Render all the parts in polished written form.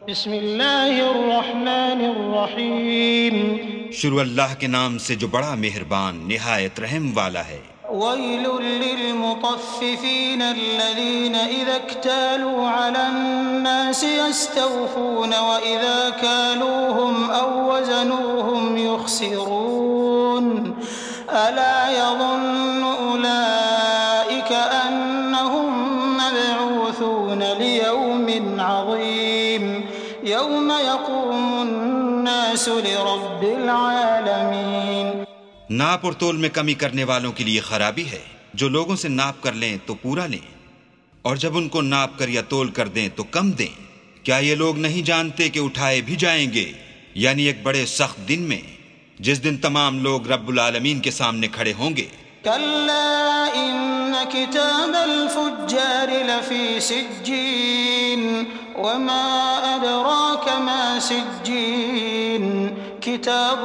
بسم اللہ الرحمن الرحیم شروع اللہ کے نام سے جو بڑا مہربان نہایت رحم والا ہے۔ ویل للمطففین الذین اذا اکتالوا علی الناس یستوفون واذا کالوهم او وزنوهم یخسرون الا یظن اولئک انہم مبعوثون لیوم عظیم یوم یقوم الناس لرب العالمین۔ ناپ اور تول میں کمی کرنے والوں کے لیے خرابی ہے، جو لوگوں سے ناپ کر لیں تو پورا لیں، اور جب ان کو ناپ کر یا تول کر دیں تو کم دیں۔ کیا یہ لوگ نہیں جانتے کہ اٹھائے بھی جائیں گے، یعنی ایک بڑے سخت دن میں، جس دن تمام لوگ رب العالمین کے سامنے کھڑے ہوں گے۔ کلا ان کتاب الفجار لفی سجین وما ادراک ما سجین کتاب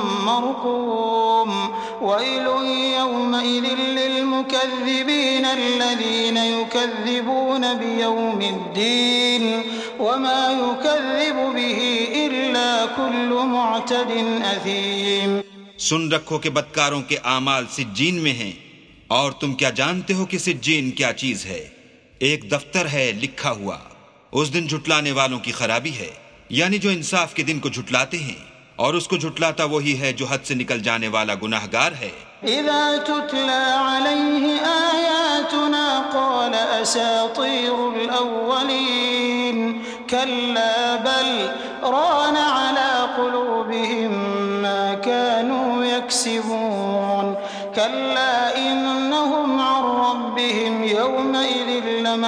مرقوم ویل یومئذ للمکذبین الذین یکذبون بیوم الدین وما یکذب به الا کل معتد اثیم۔ سن رکھو کہ بدکاروں کے اعمال سجین میں ہیں، اور تم کیا جانتے ہو کہ سجین کیا چیز ہے؟ ایک دفتر ہے لکھا ہوا۔ اس دن جھٹلانے والوں کی خرابی ہے، یعنی جو انصاف کے دن کو جھٹلاتے ہیں، اور اس کو جھٹلاتا وہی ہے جو حد سے نکل جانے والا گناہگار ہے۔ اذا تتلى عليه آیاتنا قال اساطیر الاولین كلا بل ران على قلوبهم ما كانوا يكسبون كلا إنهم عن ربهم يومئذ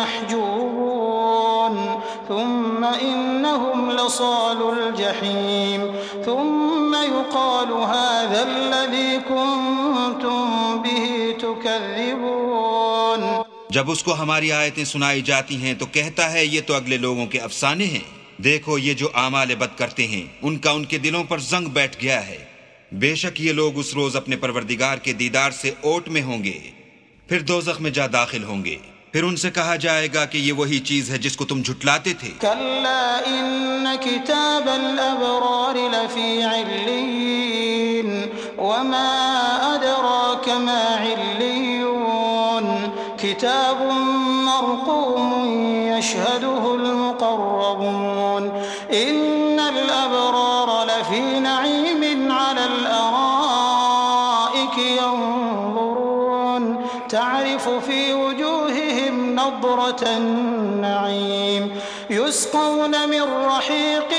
لمحجوبون ثم إنهم لصال الجحيم ثم يقال هذا الذي كنتم به تكذبون۔ جب اس کو ہماری آیتیں سنائی جاتی ہیں تو کہتا ہے یہ تو اگلے لوگوں کے افسانے ہیں۔ دیکھو یہ جو اعمال بد کرتے ہیں ان کا ان کے دلوں پر زنگ بیٹھ گیا ہے۔ بے شک یہ لوگ اس روز اپنے پروردگار کے دیدار سے اوٹ میں ہوں گے، پھر دوزخ میں جا داخل ہوں گے، پھر ان سے کہا جائے گا کہ یہ وہی چیز ہے جس کو تم جھٹلاتے تھے۔ کلا ان کتاب الابرار لفی علیین وما ادراک ما علیون کتاب مرقوم يشهده المقربون إن الأبرار لفي نعيم على الأرائك ينظرون تعرف في وجوههم نضرة النعيم يسقون من رحيق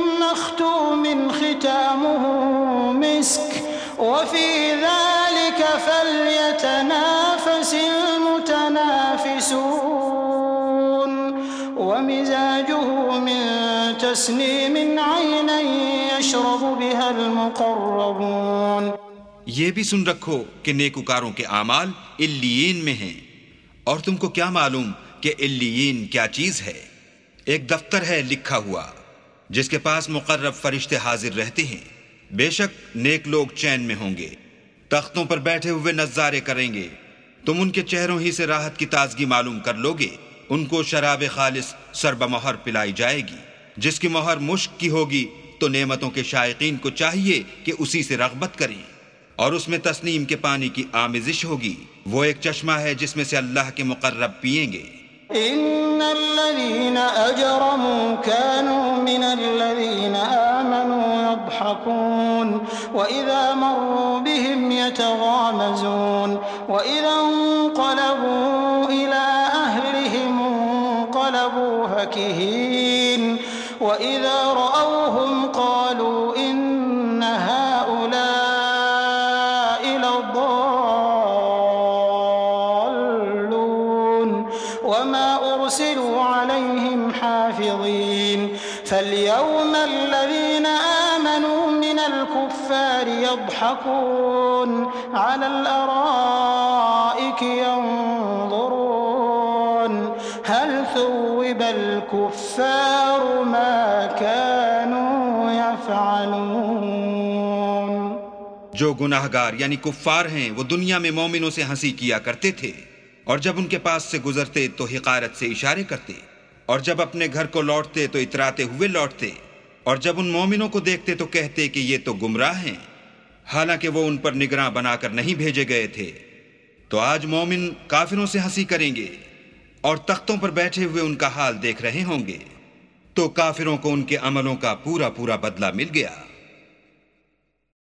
مختوم ختامه مسك وفي ذلك فليتنافس المتنافسون ومزاجه من تسنيم عينا يشرب بها المقربون۔ یہ بھی سن رکھو کہ نیکوکاروں کے اعمال علیین میں ہیں، اور تم کو کیا معلوم کہ علیین کیا چیز ہے؟ ایک دفتر ہے لکھا ہوا جس کے پاس مقرب فرشتے حاضر رہتے ہیں۔ بے شک نیک لوگ چین میں ہوں گے، تختوں پر بیٹھے ہوئے نظارے کریں گے، تم ان کے چہروں ہی سے راحت کی تازگی معلوم کر لوگے۔ ان کو شراب خالص سربہ مہر پلائی جائے گی، جس کی مہر مشک کی ہوگی، تو نعمتوں کے شائقین کو چاہیے کہ اسی سے رغبت کریں، اور اس میں تسنیم کے پانی کی آمیزش ہوگی۔ وہ ایک چشمہ ہے جس میں سے اللہ کے مقرب پئیں گے۔ ان الذين اجرموا كانوا من الذين آمنوا يضحكون واذا مروا بهم يتغامزون واذا انقلبوا الى اهلهم انقلبوا فكهين واذا رأوهم قالوا ان هؤلاء لضالون وما أرسلوا عليهم حافظين فاليوم الذين آمنوا من الكفار يضحكون على الأرائك ينظرون هل ثوب الكفار ما كانوا يفعلون۔ جو گناہگار یعنی کفار ہیں وہ دنیا میں مومنوں سے ہنسی کیا کرتے تھے، اور جب ان کے پاس سے گزرتے تو حقارت سے اشارے کرتے، اور جب اپنے گھر کو لوٹتے تو اتراتے ہوئے لوٹتے، اور جب ان مومنوں کو دیکھتے تو کہتے کہ یہ تو گمراہ ہیں، حالانکہ وہ ان پر نگراں بنا کر نہیں بھیجے گئے تھے۔ تو آج مومن کافروں سے ہنسی کریں گے اور تختوں پر بیٹھے ہوئے ان کا حال دیکھ رہے ہوں گے، تو کافروں کو ان کے عملوں کا پورا پورا بدلہ مل گیا۔